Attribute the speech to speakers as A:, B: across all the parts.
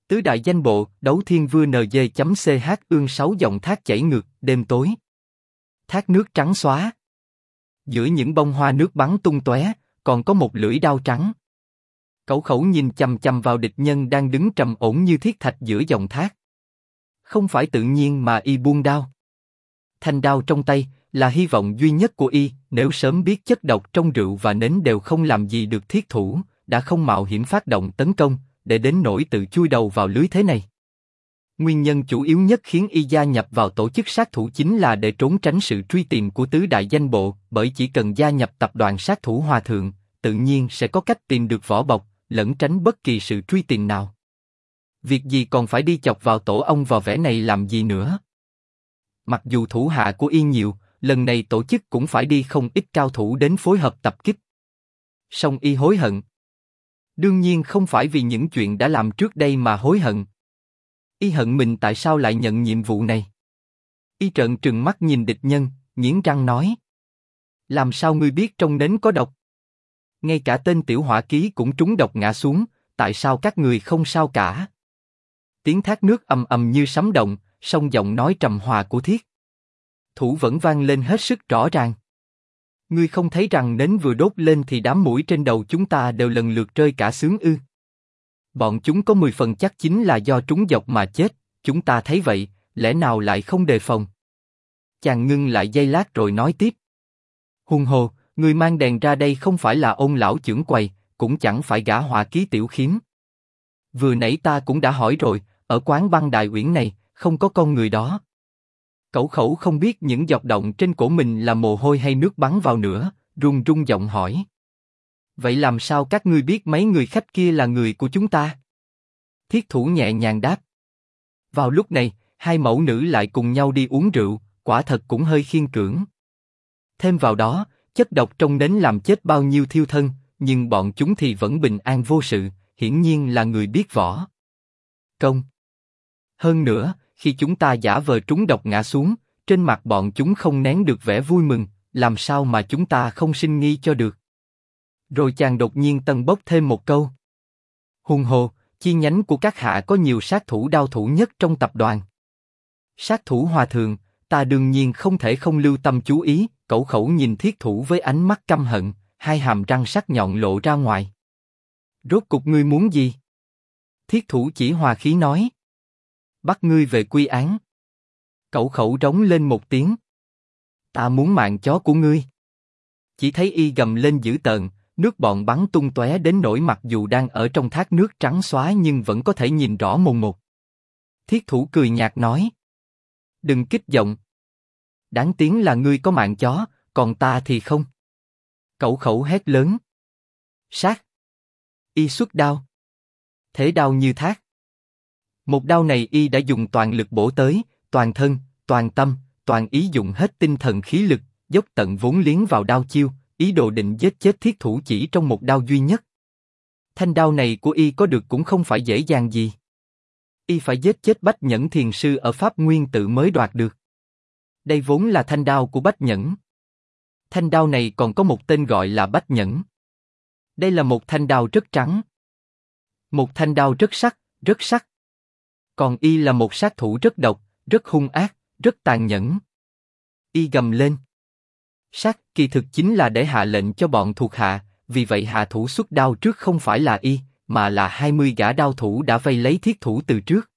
A: Tứ đại danh bộ, đấu thiên vua NG.ch ương 6 dòng thác chảy ngược, đêm tối. Thác nước trắng xóa. Giữa những bông hoa nước bắn tung tóe, còn có một lưỡi đao trắng. Cẩu Khẩu nhìn chằm chằm vào địch nhân đang đứng trầm ổn như thiết thạch giữa dòng thác. Không phải tự nhiên mà y buông đao. Thanh đao trong tay là hy vọng duy nhất của y. Nếu sớm biết chất độc trong rượu và nến đều không làm gì được thiết thủ, đã không mạo hiểm phát động tấn công, để đến nỗi tự chui đầu vào lưới thế này. Nguyên nhân chủ yếu nhất khiến y gia nhập vào tổ chức sát thủ chính là để trốn tránh sự truy tìm của tứ đại danh bộ, bởi chỉ cần gia nhập tập đoàn sát thủ Hòa Thượng, tự nhiên sẽ có cách tìm được vỏ bọc, lẩn tránh bất kỳ sự truy tìm nào. Việc gì còn phải đi chọc vào tổ ong vò vẽ này làm gì nữa? Mặc dù thủ hạ của y nhiều, lần này tổ chức cũng phải đi không ít cao thủ đến phối hợp tập kích. Song y hối hận. Đương nhiên không phải vì những chuyện đã làm trước đây mà hối hận. Y hận mình tại sao lại nhận nhiệm vụ này. Y trợn trừng mắt nhìn địch nhân, nghiến răng nói: làm sao ngươi biết trong nến có độc? Ngay cả tên tiểu hỏa ký cũng trúng độc ngã xuống, tại sao các người không sao cả? Tiếng thác nước ầm ầm như sấm động, song giọng nói trầm hòa của Thiết Thủ vẫn vang lên hết sức rõ ràng. Ngươi không thấy rằng nến vừa đốt lên thì đám muỗi trên đầu chúng ta đều lần lượt rơi cả xướng ư? Bọn chúng có 10 phần chắc chính là do trúng độc mà chết, chúng ta thấy vậy, lẽ nào lại không đề phòng? Chàng ngưng lại giây lát rồi nói tiếp: huống hồ, người mang đèn ra đây không phải là Ôn lão chưởng quầy, cũng chẳng phải gã họa ký Tiểu Khiếm. Vừa nãy ta cũng đã hỏi rồi, ở quán băng Đại Uyển này, không có con người đó. Cẩu Khẩu không biết những giọt động trên cổ mình là mồ hôi hay nước bắn vào nữa, run run giọng hỏi: vậy làm sao các ngươi biết mấy người khách kia là người của chúng ta? Thiết Thủ nhẹ nhàng đáp: vào lúc này, hai mẫu nữ lại cùng nhau đi uống rượu, quả thật cũng hơi khiên cưỡng. Thêm vào đó, chất độc trong nến làm chết bao nhiêu thiêu thân, nhưng bọn chúng thì vẫn bình an vô sự, hiển nhiên là người biết võ công. Hơn nữa, khi chúng ta giả vờ trúng độc ngã xuống, trên mặt bọn chúng không nén được vẻ vui mừng, làm sao mà chúng ta không sinh nghi cho được? Rồi chàng đột nhiên tân bốc thêm một câu: huống hồ, chi nhánh của các hạ có nhiều sát thủ đao thủ nhất trong tập đoàn. Sát thủ Hòa Thượng, ta đương nhiên không thể không lưu tâm chú ý. Cẩu Khẩu nhìn Thiết Thủ với ánh mắt căm hận, hai hàm răng sắc nhọn lộ ra ngoài. Rốt cục ngươi muốn gì? Thiết Thủ chỉ hòa khí nói: bắt ngươi về quy án. Cẩu Khẩu rống lên một tiếng: ta muốn mạng chó của ngươi. Chỉ thấy y gầm lên dữ tợn, nước bọn bắn tung tóe đến nỗi mặc dù đang ở trong thác nước trắng xóa nhưng vẫn có thể nhìn rõ mồn một. Thiết Thủ cười nhạt nói: đừng kích động. Đáng tiếng là ngươi có mạng chó, còn ta thì không. Cẩu Khẩu hét lớn: sát! Y xuất đao. Thế đao như thác. Một đao này y đã dùng toàn lực bổ tới, toàn thân, toàn tâm, toàn ý dùng hết tinh thần khí lực, dốc tận vốn liếng vào đao chiêu, ý đồ định giết chết Thiết Thủ chỉ trong một đao duy nhất. Thanh đao này của y có được cũng không phải dễ dàng gì. Y phải giết chết Bách Nhẫn Thiền Sư ở Pháp Nguyên Tự mới đoạt được. Đây vốn là thanh đao của Bách Nhẫn. Thanh đao này còn có một tên gọi là Bách Nhẫn. Đây là một thanh đao rất trắng. Một thanh đao rất sắc, rất sắc. Còn y là một sát thủ rất độc, rất hung ác, rất tàn nhẫn. Y gầm lên: sát, kỳ thực chính là để hạ lệnh cho bọn thuộc hạ, vì vậy hạ thủ xuất đao trước không phải là y, mà là 20 gã đao thủ đã vây lấy Thiết Thủ từ trước.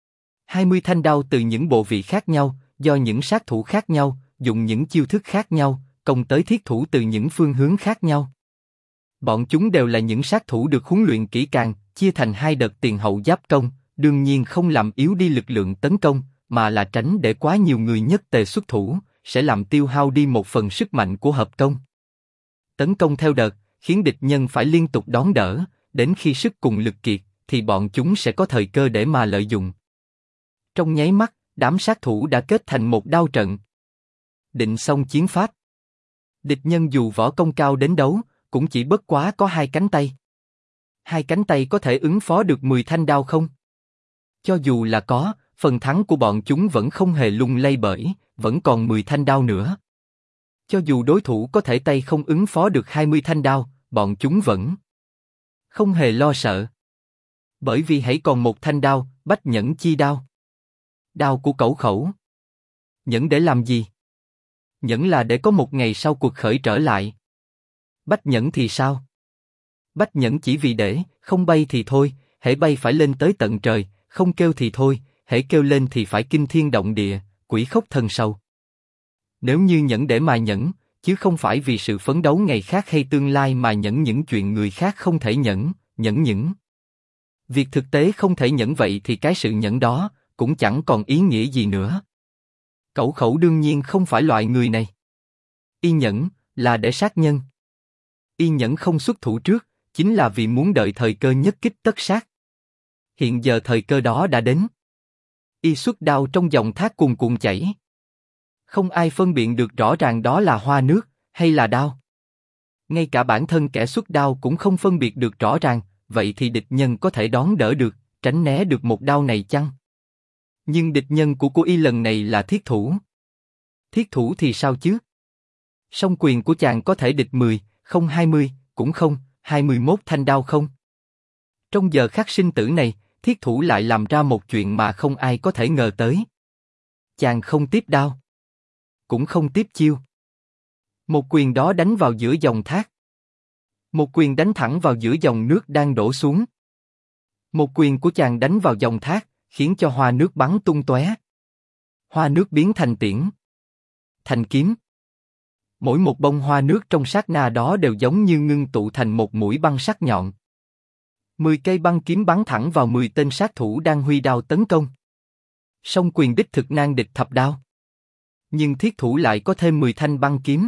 A: 20 thanh đao từ những bộ vị khác nhau, do những sát thủ khác nhau, dùng những chiêu thức khác nhau, công tới Thiết Thủ từ những phương hướng khác nhau. Bọn chúng đều là những sát thủ được huấn luyện kỹ càng, chia thành hai đợt tiền hậu giáp công, đương nhiên không làm yếu đi lực lượng tấn công, mà là tránh để quá nhiều người nhất tề xuất thủ, sẽ làm tiêu hao đi một phần sức mạnh của hợp công. Tấn công theo đợt, khiến địch nhân phải liên tục đón đỡ, đến khi sức cùng lực kiệt, thì bọn chúng sẽ có thời cơ để mà lợi dụng. Trong nháy mắt, đám sát thủ đã kết thành một đao trận. Định xong chiến pháp. Địch nhân dù võ công cao đến đấu, cũng chỉ bất quá có 2 cánh tay. 2 cánh tay có thể ứng phó được 10 thanh đao không? Cho dù là có, phần thắng của bọn chúng vẫn không hề lung lay bởi, vẫn còn 10 thanh đao nữa. Cho dù đối thủ có thể tay không ứng phó được 20 thanh đao, bọn chúng vẫn không hề lo sợ. Bởi vì hãy còn một thanh đao, Bách Nhẫn chi đao. Đao của Cẩu Khẩu. Nhẫn để làm gì? Nhẫn là để có một ngày sau cuộc khởi trở lại. Bách Nhẫn thì sao? Bách Nhẫn chỉ vì để, không bay thì thôi, hễ bay phải lên tới tận trời, không kêu thì thôi, hễ kêu lên thì phải kinh thiên động địa, quỷ khóc thần sầu. Nếu như nhẫn để mà nhẫn, chứ không phải vì sự phấn đấu ngày khác hay tương lai mà nhẫn những chuyện người khác không thể nhẫn, nhẫn những việc thực tế không thể nhẫn, vậy thì cái sự nhẫn đó cũng chẳng còn ý nghĩa gì nữa. Cẩu Khẩu đương nhiên không phải loại người này. Y nhẫn là để sát nhân. Y nhẫn không xuất thủ trước, chính là vì muốn đợi thời cơ nhất kích tất sát. Hiện giờ thời cơ đó đã đến. Y xuất đao trong dòng thác cuồn cuộn chảy. Không ai phân biện được rõ ràng đó là hoa nước hay là đao. Ngay cả bản thân kẻ xuất đao cũng không phân biệt được rõ ràng, vậy thì địch nhân có thể đón đỡ được, tránh né được một đao này chăng? Nhưng địch nhân của cô Y lần này là thiết thủ. Thiết thủ thì sao chứ? Song quyền của chàng có thể địch 10, không 20, cũng không 21 thanh đao không? Trong giờ khắc sinh tử này, thiết thủ lại làm ra một chuyện mà không ai có thể ngờ tới. Chàng không tiếp đao, cũng không tiếp chiêu. Một quyền đó đánh vào giữa dòng thác. Một quyền đánh thẳng vào giữa dòng nước đang đổ xuống. Một quyền của chàng đánh vào dòng thác, khiến cho hoa nước bắn tung tóe. Hoa nước biến thành tiễn, thành kiếm. Mỗi một bông hoa nước trong sát na đó đều giống như ngưng tụ thành một mũi băng sắc nhọn. 10 cây băng kiếm bắn thẳng vào 10 tên sát thủ đang huy đao tấn công. Song quyền đích thực nan địch thập đao. Nhưng thiết thủ lại có thêm 10 thanh băng kiếm.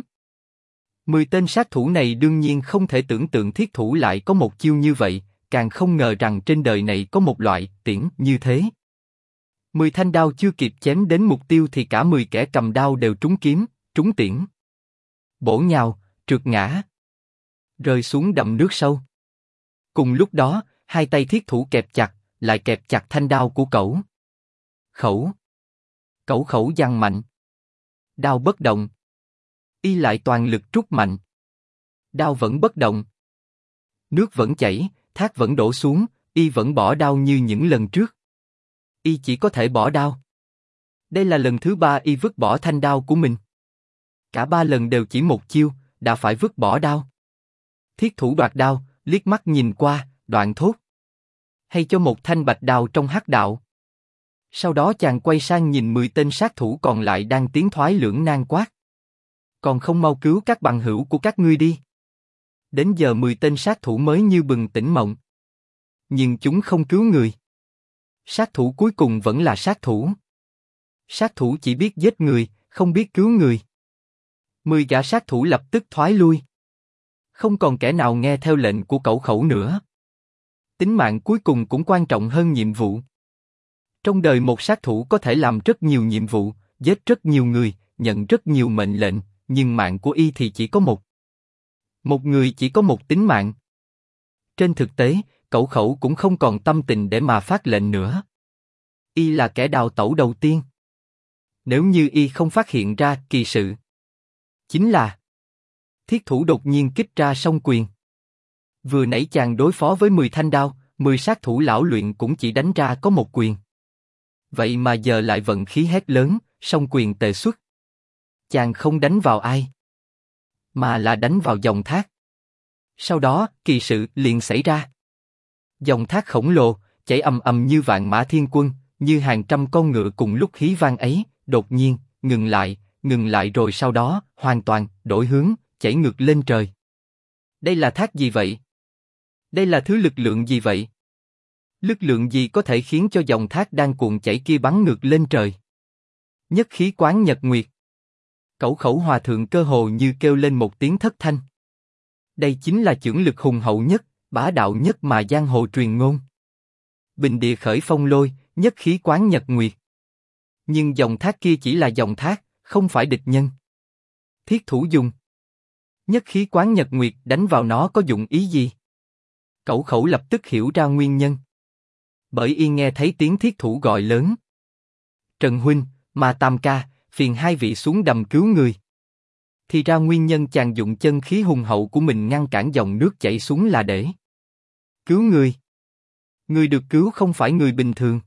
A: 10 tên sát thủ này đương nhiên không thể tưởng tượng thiết thủ lại có một chiêu như vậy, càng không ngờ rằng trên đời này có một loại tiễn như thế. 10 thanh đao chưa kịp chém đến mục tiêu thì cả 10 kẻ cầm đao đều trúng kiếm, trúng tiễn. Bổ nhào, trượt ngã, rơi xuống đầm nước sâu. Cùng lúc đó, hai tay thiết thủ kẹp chặt, lại kẹp chặt thanh đao của Cẩu Khẩu. Cẩu Khẩu giằng mạnh. Đao bất động. Y lại toàn lực trút mạnh. Đao vẫn bất động. Nước vẫn chảy, thác vẫn đổ xuống, Y vẫn bỏ đao như những lần trước. Y chỉ có thể bỏ đao. Đây là lần thứ 3 Y vứt bỏ thanh đao của mình. Cả 3 lần đều chỉ một chiêu, đã phải vứt bỏ đao. Thiết thủ đoạt đao, liếc mắt nhìn qua, đoạn thốt: hay cho một thanh bạch đao trong hắc đạo. Sau đó chàng quay sang nhìn 10 tên sát thủ còn lại đang tiến thoái lưỡng nan quát: còn không mau cứu các bằng hữu của các ngươi đi. Đến giờ 10 tên sát thủ mới như bừng tỉnh mộng. Nhưng chúng không cứu người. Sát thủ cuối cùng vẫn là sát thủ. Sát thủ chỉ biết giết người, không biết cứu người. 10 gã sát thủ lập tức thoái lui. Không còn kẻ nào nghe theo lệnh của Cẩu Khẩu nữa. Tính mạng cuối cùng cũng quan trọng hơn nhiệm vụ. Trong đời một sát thủ có thể làm rất nhiều nhiệm vụ, giết rất nhiều người, nhận rất nhiều mệnh lệnh, nhưng mạng của Y thì chỉ có một. Một người chỉ có một tính mạng. Trên thực tế, Cẩu Khẩu cũng không còn tâm tình để mà phát lệnh nữa. Y là kẻ đào tẩu đầu tiên. Nếu như Y không phát hiện ra kỳ sự, chính là thiết thủ đột nhiên kích ra song quyền. Vừa nãy chàng đối phó với 10 thanh đao, 10 sát thủ lão luyện cũng chỉ đánh ra có một quyền. Vậy mà giờ lại vận khí hét lớn, song quyền tề xuất. Chàng không đánh vào ai, mà là đánh vào dòng thác. Sau đó, kỳ sự liền xảy ra. Dòng thác khổng lồ, chảy ầm ầm như vạn mã thiên quân, như hàng trăm con ngựa cùng lúc hí vang ấy, đột nhiên ngừng lại rồi sau đó hoàn toàn đổi hướng, chảy ngược lên trời. Đây là thác gì vậy? Đây là thứ lực lượng gì vậy? Lực lượng gì có thể khiến cho dòng thác đang cuộn chảy kia bắn ngược lên trời? Nhất khí quán nhật nguyệt. Cẩu Khẩu hòa thượng cơ hồ như kêu lên một tiếng thất thanh. Đây chính là chưởng lực hùng hậu nhất, bá đạo nhất mà giang hồ truyền ngôn. Bình địa khởi phong lôi, nhất khí quán nhật nguyệt. Nhưng dòng thác kia chỉ là dòng thác, không phải địch nhân. Thiết thủ dùng nhất khí quán nhật nguyệt đánh vào nó có dụng ý gì? Cẩu Khẩu lập tức hiểu ra nguyên nhân. Bởi Y nghe thấy tiếng thiết thủ gọi lớn: Trần huynh, Ma Tam ca, phiền hai vị xuống đầm cứu người. Thì ra nguyên nhân chàng dụng chân khí hùng hậu của mình ngăn cản dòng nước chảy xuống là để cứu người. Người được cứu không phải người bình thường,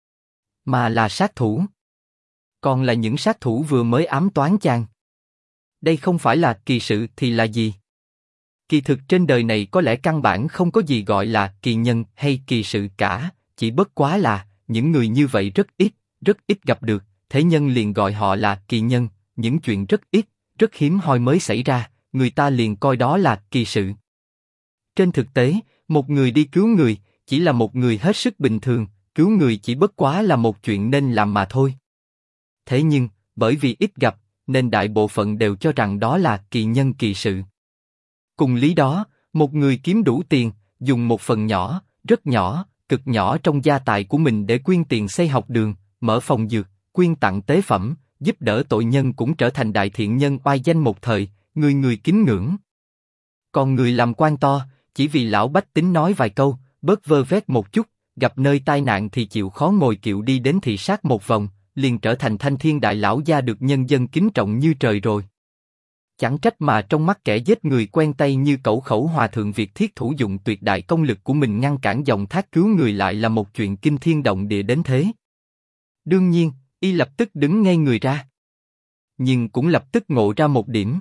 A: mà là sát thủ. Còn là những sát thủ vừa mới ám toán chàng. Đây không phải là kỳ sự thì là gì? Kỳ thực trên đời này có lẽ căn bản không có gì gọi là kỳ nhân hay kỳ sự cả, chỉ bất quá là những người như vậy rất ít gặp được, thế nhân liền gọi họ là kỳ nhân, những chuyện rất ít, rất hiếm hoi mới xảy ra, người ta liền coi đó là kỳ sự. Trên thực tế, một người đi cứu người, chỉ là một người hết sức bình thường, cứu người chỉ bất quá là một chuyện nên làm mà thôi. Thế nhưng, bởi vì ít gặp, nên đại bộ phận đều cho rằng đó là kỳ nhân kỳ sự. Cùng lý đó, một người kiếm đủ tiền, dùng một phần nhỏ, rất nhỏ, cực nhỏ trong gia tài của mình để quyên tiền xây học đường, mở phòng dược, quyên tặng tế phẩm, giúp đỡ tội nhân cũng trở thành đại thiện nhân oai danh một thời, người người kính ngưỡng. Còn người làm quan to, chỉ vì lão bách tính nói vài câu, bớt vơ vét một chút, gặp nơi tai nạn thì chịu khó ngồi kiệu đi đến thị sát một vòng, liền trở thành thanh thiên đại lão gia được nhân dân kính trọng như trời rồi. Chẳng trách mà trong mắt kẻ giết người quen tay như Cẩu Khẩu Hòa Thượng việc thiết thủ dụng tuyệt đại công lực của mình ngăn cản dòng thác cứu người lại là một chuyện kinh thiên động địa đến thế. Đương nhiên, y lập tức đứng ngay người ra. Nhưng cũng lập tức ngộ ra một điểm.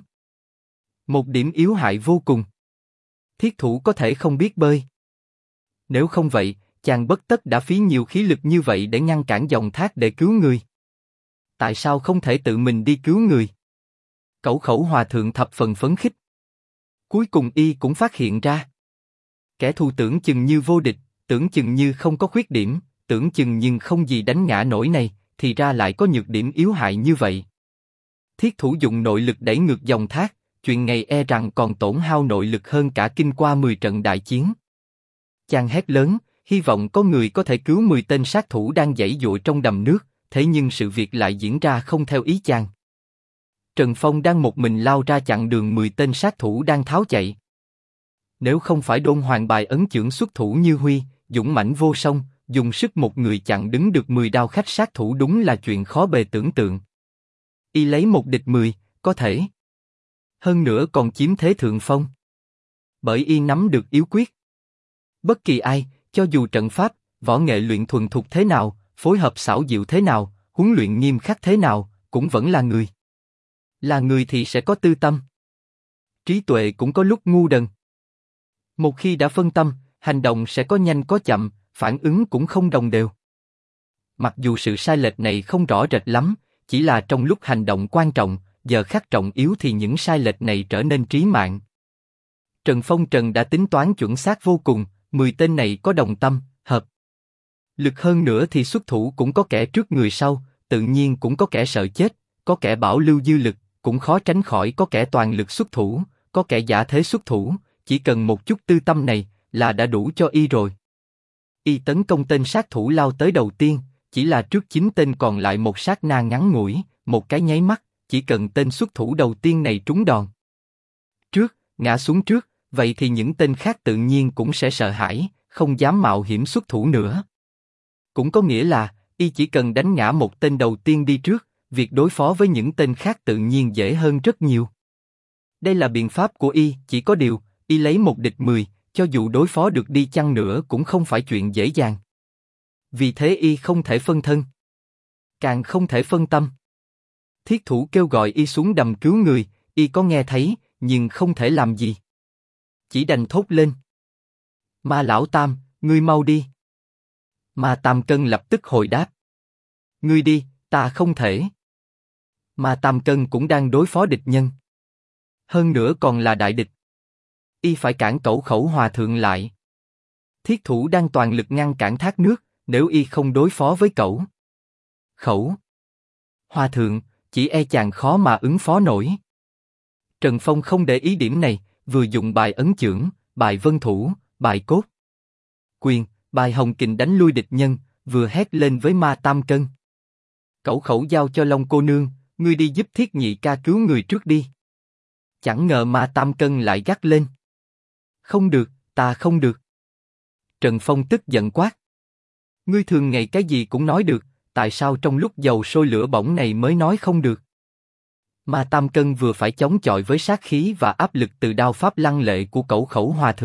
A: Một điểm yếu hại vô cùng. Thiết thủ có thể không biết bơi. Nếu không vậy, chàng bất tất đã phí nhiều khí lực như vậy để ngăn cản dòng thác để cứu người. Tại sao không thể tự mình đi cứu người? Cẩu Khẩu Hòa Thượng thập phần phấn khích. Cuối cùng y cũng phát hiện ra. Kẻ thù tưởng chừng như vô địch, tưởng chừng như không có khuyết điểm, tưởng chừng nhưng không gì đánh ngã nổi này, thì ra lại có nhược điểm yếu hại như vậy. Thiết thủ dùng nội lực đẩy ngược dòng thác, chuyện này e rằng còn tổn hao nội lực hơn cả kinh qua 10 trận đại chiến. Chàng hét lớn, hy vọng có người có thể cứu 10 tên sát thủ đang giãy giụa trong đầm nước, thế nhưng sự việc lại diễn ra không theo ý chàng. Trần Phong đang một mình lao ra chặn đường 10 tên sát thủ đang tháo chạy. Nếu không phải Đôn Hoàng bài ấn chưởng xuất thủ như Huy, dũng mãnh vô song, dùng sức một người chặn đứng được 10 đao khách sát thủ đúng là chuyện khó bề tưởng tượng. Y lấy một địch 10, có thể. Hơn nữa còn chiếm thế thượng phong. Bởi y nắm được yếu quyết. Bất kỳ ai, cho dù trận pháp, võ nghệ luyện thuần thục thế nào, phối hợp xảo diệu thế nào, huấn luyện nghiêm khắc thế nào, cũng vẫn là người. Là người thì sẽ có tư tâm. Trí tuệ cũng có lúc ngu đần. Một khi đã phân tâm, hành động sẽ có nhanh có chậm, phản ứng cũng không đồng đều. Mặc dù sự sai lệch này không rõ rệt lắm, chỉ là trong lúc hành động quan trọng, giờ khắc trọng yếu thì những sai lệch này trở nên trí mạng. Trần Phong đã tính toán chuẩn xác vô cùng, 10 tên này có đồng tâm, hợp lực hơn nữa thì xuất thủ cũng có kẻ trước người sau, tự nhiên cũng có kẻ sợ chết, có kẻ bảo lưu dư lực, cũng khó tránh khỏi có kẻ toàn lực xuất thủ, có kẻ giả thế xuất thủ, chỉ cần một chút tư tâm này là đã đủ cho y rồi. Y tấn công tên sát thủ lao tới đầu tiên, chỉ là trước 9 tên còn lại một sát na ngắn ngủi, một cái nháy mắt, chỉ cần tên xuất thủ đầu tiên này trúng đòn ngã xuống trước, vậy thì những tên khác tự nhiên cũng sẽ sợ hãi, không dám mạo hiểm xuất thủ nữa. Cũng có nghĩa là, y chỉ cần đánh ngã một tên đầu tiên đi trước, việc đối phó với những tên khác tự nhiên dễ hơn rất nhiều. Đây là biện pháp của y, chỉ có điều, y lấy một địch 10, cho dù đối phó được đi chăng nữa cũng không phải chuyện dễ dàng. Vì thế y không thể phân thân, càng không thể phân tâm. Thiết thủ kêu gọi y xuống đầm cứu người, y có nghe thấy, nhưng không thể làm gì. Chỉ đành thốt lên. Ma lão tam, ngươi mau đi. Ma Tam Cân lập tức hồi đáp. Ngươi đi, ta không thể. Ma Tam Cân cũng đang đối phó địch nhân. Hơn nữa còn là đại địch. Y phải cản Cẩu Khẩu Hòa Thượng lại. Thiết thủ đang toàn lực ngăn cản thác nước, nếu y không đối phó với Cẩu Khẩu Hòa Thượng, chỉ e chàng khó mà ứng phó nổi. Trần Phong không để ý điểm này, vừa dùng bài ấn chưởng, bài vân thủ, bài cốt quyền, bài hồng kình đánh lui địch nhân, vừa hét lên với Ma Tam Cân. Cẩu Khẩu giao cho Long cô nương, ngươi đi giúp Thiết nhị ca cứu người trước đi. Chẳng ngờ Ma Tam Cân lại gắt lên. Không được, ta không được. Trần Phong tức giận quát. Ngươi thường ngày cái gì cũng nói được, tại sao trong lúc dầu sôi lửa bỏng này mới nói không được? Ma Tam Cân vừa phải chống chọi với sát khí và áp lực từ đao pháp lăng lệ của Cẩu Khẩu Hòa Thượng,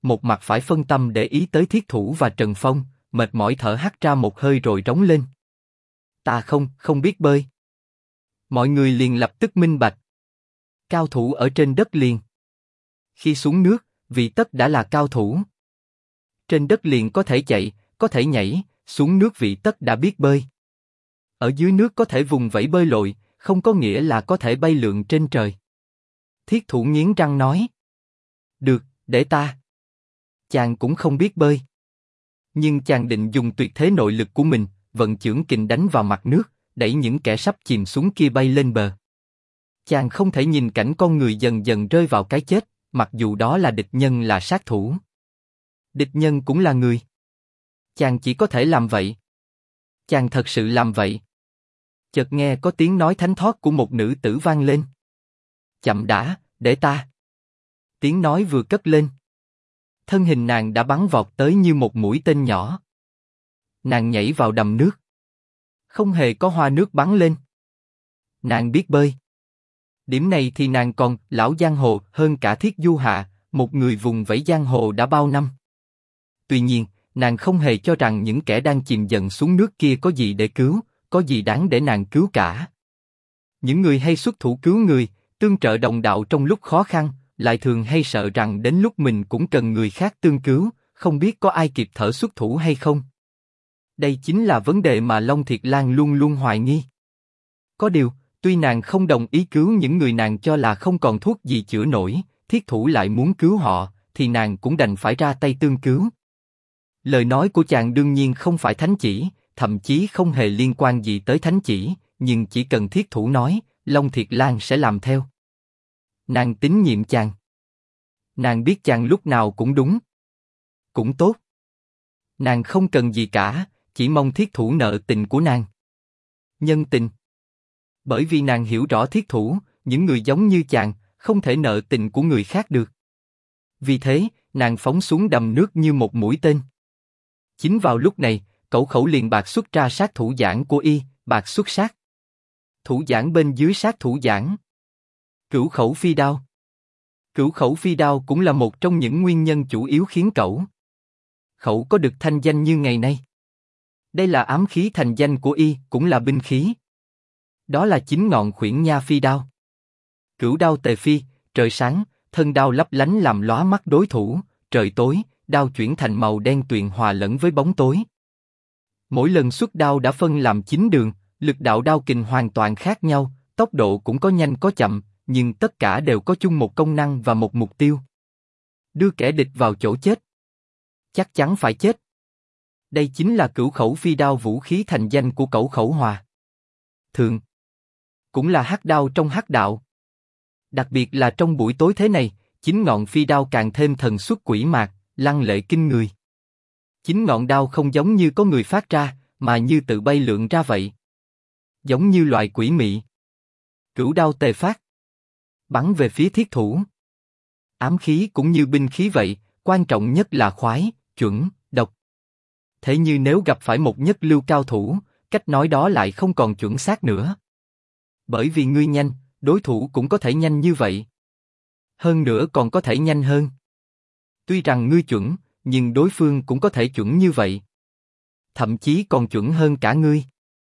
A: một mặt phải phân tâm để ý tới Thiết Thủ và Trần Phong, mệt mỏi thở hắt ra một hơi rồi rống lên. Ta không biết bơi. Mọi người liền lập tức minh bạch. Cao thủ ở trên đất liền. Khi xuống nước, vị tất đã là cao thủ. Trên đất liền có thể chạy, có thể nhảy, xuống nước vị tất đã biết bơi. Ở dưới nước có thể vùng vẫy bơi lội, không có nghĩa là có thể bay lượn trên trời. Thiết Thủ nghiến răng nói. Được, để ta. Chàng cũng không biết bơi. Nhưng chàng định dùng tuyệt thế nội lực của mình, vận chưởng kình đánh vào mặt nước, đẩy những kẻ sắp chìm xuống kia bay lên bờ. Chàng không thể nhìn cảnh con người dần dần rơi vào cái chết, mặc dù đó là địch nhân là sát thủ. Địch nhân cũng là người. Chàng chỉ có thể làm vậy. Chàng thật sự làm vậy. Chợt nghe có tiếng nói thánh thót của một nữ tử vang lên. Chậm đã, để ta. Tiếng nói vừa cất lên. Thân hình nàng đã bắn vọt tới như một mũi tên nhỏ. Nàng nhảy vào đầm nước. Không hề có hoa nước bắn lên. Nàng biết bơi. Điểm này thì nàng còn lão giang hồ hơn cả Thiết Du Hạ, một người vùng vẫy giang hồ đã bao năm. Tuy nhiên, nàng không hề cho rằng những kẻ đang chìm dần xuống nước kia có gì để cứu, có gì đáng để nàng cứu cả. Những người hay xuất thủ cứu người, tương trợ đồng đạo trong lúc khó khăn, lại thường hay sợ rằng đến lúc mình cũng cần người khác tương cứu, không biết có ai kịp thở xuất thủ hay không. Đây chính là vấn đề mà Long Thiệt Lan luôn luôn hoài nghi. Có điều, tuy nàng không đồng ý cứu những người nàng cho là không còn thuốc gì chữa nổi, Thiết Thủ lại muốn cứu họ, thì nàng cũng đành phải ra tay tương cứu. Lời nói của chàng đương nhiên không phải thánh chỉ, thậm chí không hề liên quan gì tới thánh chỉ, nhưng chỉ cần Thiết Thủ nói, Long Thiệt Lan sẽ làm theo. Nàng tín nhiệm chàng. Nàng biết chàng lúc nào cũng đúng. Cũng tốt. Nàng không cần gì cả, chỉ mong Thiết Thủ nợ tình của nàng. Nhân tình. Bởi vì nàng hiểu rõ Thiết Thủ, những người giống như chàng, không thể nợ tình của người khác được. Vì thế, nàng phóng xuống đầm nước như một mũi tên. Chính vào lúc này, Cẩu Khẩu liền bạc xuất ra sát thủ giảng của y, bạc xuất sát. Thủ giảng bên dưới sát thủ giảng. Cửu khẩu phi đao. Cửu khẩu phi đao cũng là một trong những nguyên nhân chủ yếu khiến Cẩu Khẩu có được thanh danh như ngày nay. Đây là ám khí thành danh của y, cũng là binh khí. Đó là 9 ngọn khuyển nha phi đao. Cửu đao tề phi, trời sáng, thân đao lấp lánh làm lóa mắt đối thủ, trời tối, đao chuyển thành màu đen tuyền hòa lẫn với bóng tối. Mỗi lần xuất đao đã phân làm 9 đường, lực đạo đao kình hoàn toàn khác nhau, tốc độ cũng có nhanh có chậm, nhưng tất cả đều có chung một công năng và một mục tiêu. Đưa kẻ địch vào chỗ chết. Chắc chắn phải chết. Đây chính là cửu khẩu phi đao, vũ khí thành danh của Cẩu Khẩu Hòa Thượng. Cũng là hắc đao trong hắc đạo. Đặc biệt là trong buổi tối thế này, 9 ngọn phi đao càng thêm thần xuất quỷ mạc, lăng lệ kinh người. 9 ngọn đao không giống như có người phát ra, mà như tự bay lượn ra vậy. Giống như loài quỷ mị. Cửu đao tề phát. Bắn về phía Thiết Thủ. Ám khí cũng như binh khí vậy, quan trọng nhất là khoái, chuẩn, độc. Thế như nếu gặp phải một nhất lưu cao thủ, cách nói đó lại không còn chuẩn xác nữa. Bởi vì ngươi nhanh, đối thủ cũng có thể nhanh như vậy. Hơn nữa còn có thể nhanh hơn. Tuy rằng ngươi chuẩn, nhưng đối phương cũng có thể chuẩn như vậy. Thậm chí còn chuẩn hơn cả ngươi.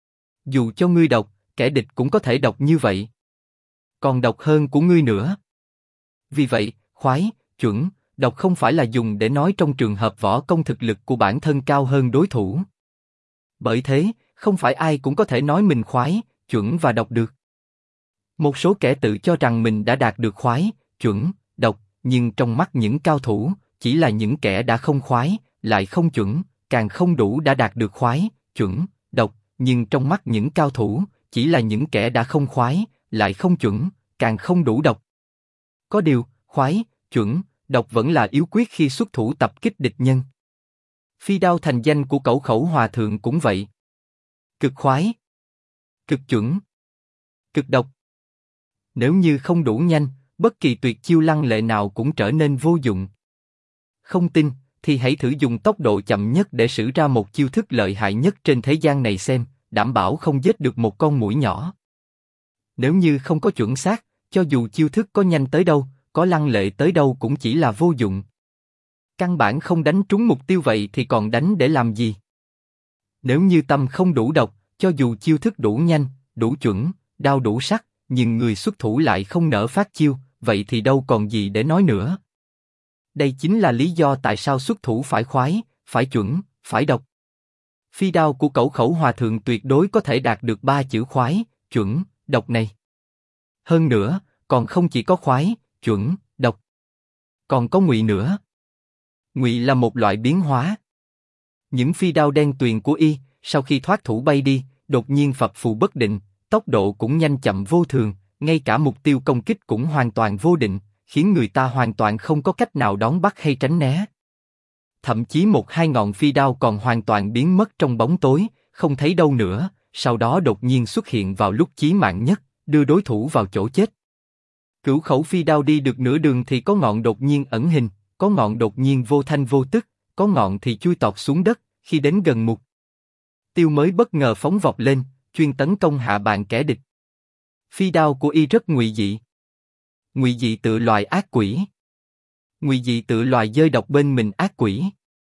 A: Dù cho ngươi độc, kẻ địch cũng có thể độc như vậy. Còn độc hơn của ngươi nữa. Vì vậy, khoái, chuẩn, độc không phải là dùng để nói trong trường hợp võ công thực lực của bản thân cao hơn đối thủ. Bởi thế, không phải ai cũng có thể nói mình khoái, chuẩn và độc được. Một số kẻ tự cho rằng mình đã đạt được khoái, chuẩn, độc, nhưng trong mắt những cao thủ, chỉ là những kẻ đã không khoái, lại không chuẩn, càng không đủ đã đạt được khoái, chuẩn, độc, nhưng trong mắt những cao thủ, chỉ là những kẻ đã không khoái, lại không chuẩn, càng không đủ độc. Có điều, khoái, chuẩn, độc vẫn là yếu quyết khi xuất thủ tập kích địch nhân. Phi đao thành danh của Cẩu Khẩu Hòa Thượng cũng vậy. Cực khoái, cực chuẩn, cực độc. Nếu như không đủ nhanh, bất kỳ tuyệt chiêu lăng lệ nào cũng trở nên vô dụng. Không tin, thì hãy thử dùng tốc độ chậm nhất để sử ra một chiêu thức lợi hại nhất trên thế gian này xem, đảm bảo không giết được một con muỗi nhỏ. Nếu như không có chuẩn xác, cho dù chiêu thức có nhanh tới đâu, có lăng lệ tới đâu cũng chỉ là vô dụng. Căn bản không đánh trúng mục tiêu vậy thì còn đánh để làm gì? Nếu như tâm không đủ độc, cho dù chiêu thức đủ nhanh, đủ chuẩn, đao đủ sắc, nhưng người xuất thủ lại không nỡ phát chiêu, vậy thì đâu còn gì để nói nữa. Đây chính là lý do tại sao xuất thủ phải khoái, phải chuẩn, phải độc. Phi đao của Cẩu Khẩu Hòa Thượng tuyệt đối có thể đạt được 3 chữ khoái, chuẩn, độc này. Hơn nữa, còn không chỉ có khoái, chuẩn, độc, còn có ngụy nữa. Ngụy là một loại biến hóa. Những phi đao đen tuyền của y, sau khi thoát thủ bay đi, đột nhiên phập phù bất định, tốc độ cũng nhanh chậm vô thường, ngay cả mục tiêu công kích cũng hoàn toàn vô định, khiến người ta hoàn toàn không có cách nào đón bắt hay tránh né. Thậm chí một hai ngọn phi đao còn hoàn toàn biến mất trong bóng tối, không thấy đâu nữa, sau đó đột nhiên xuất hiện vào lúc chí mạng nhất, đưa đối thủ vào chỗ chết. Cửu khẩu phi đao đi được nửa đường thì có ngọn đột nhiên ẩn hình, có ngọn đột nhiên vô thanh vô tức, có ngọn thì chui tọt xuống đất, khi đến gần mục tiêu mới bất ngờ phóng vọt lên, chuyên tấn công hạ bàn kẻ địch. Phi đao của y rất ngụy dị. Ngụy dị tự loài ác quỷ. Ngụy dị tự loài dơi độc bên mình ác quỷ.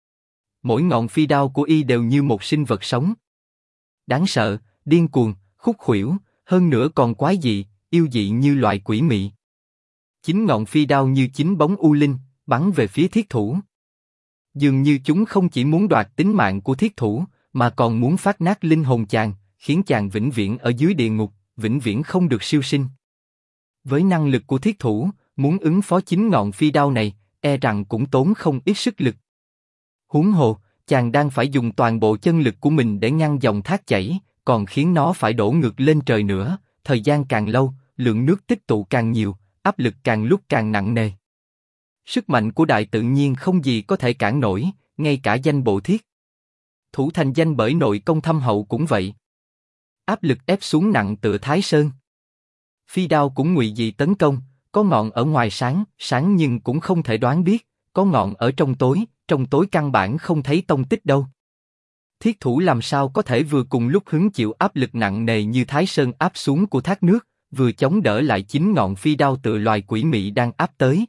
A: Mỗi ngọn phi đao của y đều như một sinh vật sống. Đáng sợ, điên cuồng, khúc khuỷu, hơn nữa còn quái dị, yêu dị như loại quỷ mị. Chính ngọn phi đao như chính bóng u linh, bắn về phía thiết thủ. Dường như chúng không chỉ muốn đoạt tính mạng của thiết thủ, mà còn muốn phát nát linh hồn chàng, khiến chàng vĩnh viễn ở dưới địa ngục, vĩnh viễn không được siêu sinh. Với năng lực của thiết thủ, muốn ứng phó chính ngọn phi đao này, e rằng cũng tốn không ít sức lực. Huống hồ, chàng đang phải dùng toàn bộ chân lực của mình để ngăn dòng thác chảy, còn khiến nó phải đổ ngược lên trời nữa. Thời gian càng lâu, lượng nước tích tụ càng nhiều, áp lực càng lúc càng nặng nề. Sức mạnh của đại tự nhiên không gì có thể cản nổi, ngay cả danh bộ thiết thủ thành danh bởi nội công thâm hậu cũng vậy. Áp lực ép xuống nặng tựa Thái Sơn. Phi đao cũng ngụy dị tấn công, có ngọn ở ngoài sáng, sáng nhưng cũng không thể đoán biết, có ngọn ở trong tối căn bản không thấy tông tích đâu. Thiết thủ làm sao có thể vừa cùng lúc hứng chịu áp lực nặng nề như Thái Sơn áp xuống của thác nước, vừa chống đỡ lại chính ngọn phi đao tựa loài quỷ mị đang áp tới.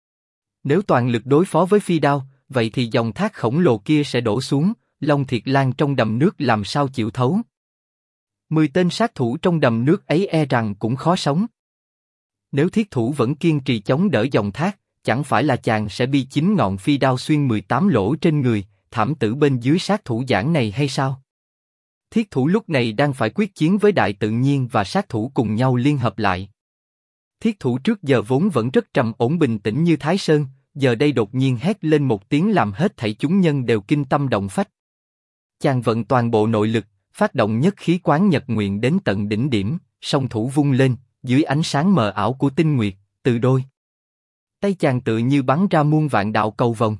A: Nếu toàn lực đối phó với phi đao, vậy thì dòng thác khổng lồ kia sẽ đổ xuống, Long Thiệt Lan trong đầm nước làm sao chịu thấu. 10 tên sát thủ trong đầm nước ấy e rằng cũng khó sống. Nếu thiết thủ vẫn kiên trì chống đỡ dòng thác, chẳng phải là chàng sẽ bị chính ngọn phi đao xuyên 18 lỗ trên người, thảm tử bên dưới sát thủ giảng này hay sao? Thiết thủ lúc này đang phải quyết chiến với đại tự nhiên và sát thủ cùng nhau liên hợp lại. Thiết thủ trước giờ vốn vẫn rất trầm ổn bình tĩnh như Thái Sơn, giờ đây đột nhiên hét lên một tiếng làm hết thảy chúng nhân đều kinh tâm động phách. Chàng vận toàn bộ nội lực, phát động nhất khí quán nhật nguyện đến tận đỉnh điểm, song thủ vung lên, dưới ánh sáng mờ ảo của tinh nguyệt, từ đôi tay chàng tựa như bắn ra muôn vạn đạo cầu vồng.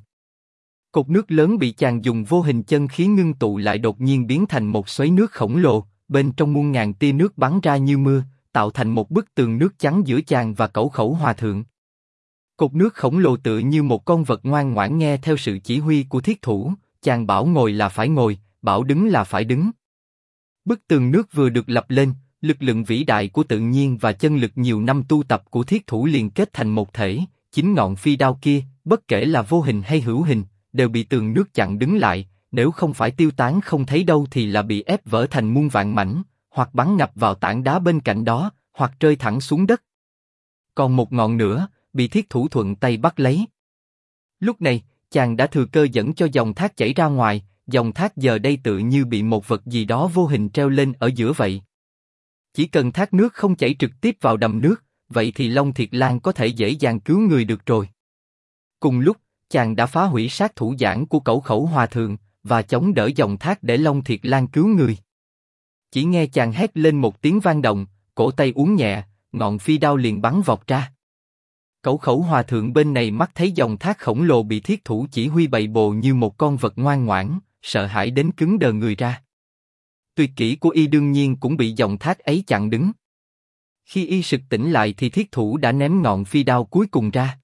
A: Cột nước lớn bị chàng dùng vô hình chân khí ngưng tụ lại đột nhiên biến thành một xoáy nước khổng lồ, bên trong muôn ngàn tia nước bắn ra như mưa, tạo thành một bức tường nước trắng giữa chàng và Cẩu Khẩu Hòa Thượng. Cột nước khổng lồ tựa như một con vật ngoan ngoãn nghe theo sự chỉ huy của thiết thủ, chàng bảo ngồi là phải ngồi, bảo đứng là phải đứng. Bức tường nước vừa được lập lên, lực lượng vĩ đại của tự nhiên và chân lực nhiều năm tu tập của thiết thủ liền kết thành một thể, chính ngọn phi đao kia, bất kể là vô hình hay hữu hình, đều bị tường nước chặn đứng lại, nếu không phải tiêu tán không thấy đâu thì là bị ép vỡ thành muôn vạn mảnh, hoặc bắn ngập vào tảng đá bên cạnh đó, hoặc rơi thẳng xuống đất. Còn một ngọn nữa, bị thiết thủ thuận tay bắt lấy. Lúc này, chàng đã thừa cơ dẫn cho dòng thác chảy ra ngoài, dòng thác giờ đây tựa như bị một vật gì đó vô hình treo lên ở giữa vậy. Chỉ cần thác nước không chảy trực tiếp vào đầm nước, vậy thì Long Thiệt Lan có thể dễ dàng cứu người được rồi. Cùng lúc, chàng đã phá hủy sát thủ giảng của Cẩu Khẩu Hòa Thượng, và chống đỡ dòng thác để Long Thiệt Lan cứu người. Chỉ nghe chàng hét lên một tiếng vang động, cổ tay uốn nhẹ, ngọn phi đao liền bắn vọt ra. Cẩu Khẩu Hòa Thượng bên này mắt thấy dòng thác khổng lồ bị thiết thủ chỉ huy bày bồ như một con vật ngoan ngoãn, sợ hãi đến cứng đờ người ra. Tuyệt kỹ của y đương nhiên cũng bị dòng thác ấy chặn đứng. Khi y sực tỉnh lại thì thiết thủ đã ném ngọn phi đao cuối cùng ra.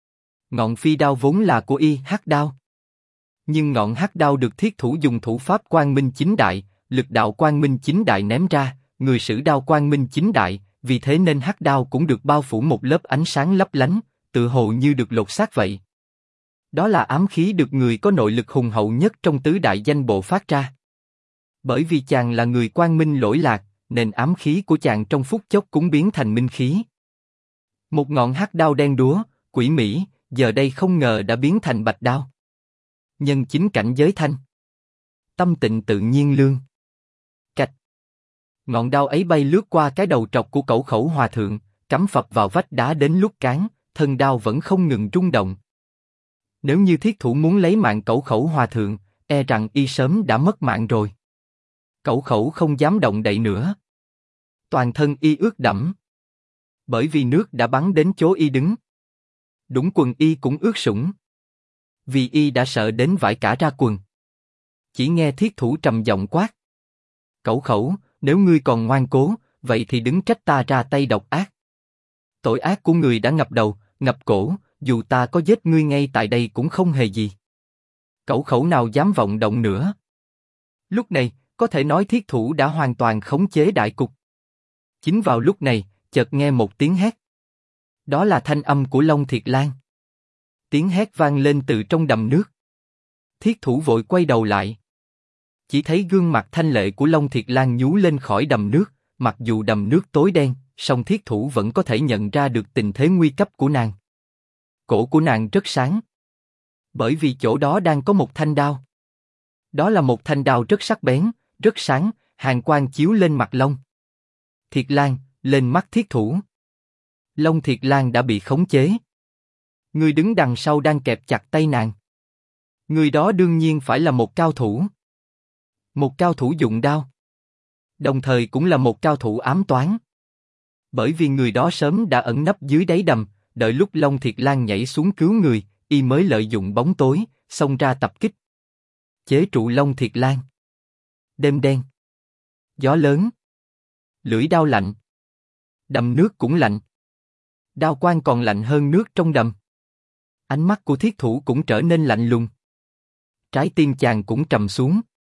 A: Ngọn phi đao vốn là của y, hắc đao. Nhưng ngọn hắc đao được thiết thủ dùng thủ pháp Quang Minh Chính Đại, lực đạo Quang Minh Chính Đại ném ra, người sử đao Quang Minh Chính Đại, vì thế nên hắc đao cũng được bao phủ một lớp ánh sáng lấp lánh, tự hồ như được lột xác vậy. Đó là ám khí được người có nội lực hùng hậu nhất trong tứ đại danh bộ phát ra. Bởi vì chàng là người quang minh lỗi lạc, nên ám khí của chàng trong phút chốc cũng biến thành minh khí. Một ngọn hắc đao đen đúa, quỷ mỹ, giờ đây không ngờ đã biến thành bạch đao. Nhân chính cảnh giới thanh. Tâm tịnh tự nhiên lương. Cạch. Ngọn đao ấy bay lướt qua cái đầu trọc của Cẩu Khẩu Hòa Thượng, cắm phập vào vách đá đến lúc cán, thân đao vẫn không ngừng rung động. Nếu như thiết thủ muốn lấy mạng Cẩu Khẩu Hòa Thượng, e rằng y sớm đã mất mạng rồi. Cẩu Khẩu không dám động đậy nữa. Toàn thân y ướt đẫm. Bởi vì nước đã bắn đến chỗ y đứng. Đúng quần y cũng ướt sũng. Vì y đã sợ đến vải cả ra quần. Chỉ nghe thiết thủ trầm giọng quát. Cẩu Khẩu, nếu ngươi còn ngoan cố, vậy thì đứng trách ta ra tay độc ác. Tội ác của người đã ngập đầu, ngập cổ, dù ta có giết ngươi ngay tại đây cũng không hề gì. Cẩu Khẩu nào dám vọng động nữa. Lúc này, có thể nói thiết thủ đã hoàn toàn khống chế đại cục. Chính vào lúc này, chợt nghe một tiếng hét. Đó là thanh âm của Long Thiệt Lan. Tiếng hét vang lên từ trong đầm nước. Thiết thủ vội quay đầu lại. Chỉ thấy gương mặt thanh lệ của Long Thiệt Lan nhú lên khỏi đầm nước, mặc dù đầm nước tối đen, song thiết thủ vẫn có thể nhận ra được tình thế nguy cấp của nàng. Cổ của nàng rất sáng. Bởi vì chỗ đó đang có một thanh đao. Đó là một thanh đao rất sắc bén, rất sáng, hàn quang chiếu lên mặt Long Thiệt Lan, lên mắt thiết thủ. Long Thiệt Lan đã bị khống chế. Người đứng đằng sau đang kẹp chặt tay nàng. Người đó đương nhiên phải là một cao thủ. Một cao thủ dụng đao. Đồng thời cũng là một cao thủ ám toán. Bởi vì người đó sớm đã ẩn nấp dưới đáy đầm, đợi lúc Long Thiệt Lan nhảy xuống cứu người, y mới lợi dụng bóng tối, xông ra tập kích. Chế trụ Long Thiệt Lan. Đêm đen. Gió lớn. Lưỡi đao lạnh. Đầm nước cũng lạnh. Đao quang còn lạnh hơn nước trong đầm. Ánh mắt của thiết thủ cũng trở nên lạnh lùng. Trái tim chàng cũng trầm xuống.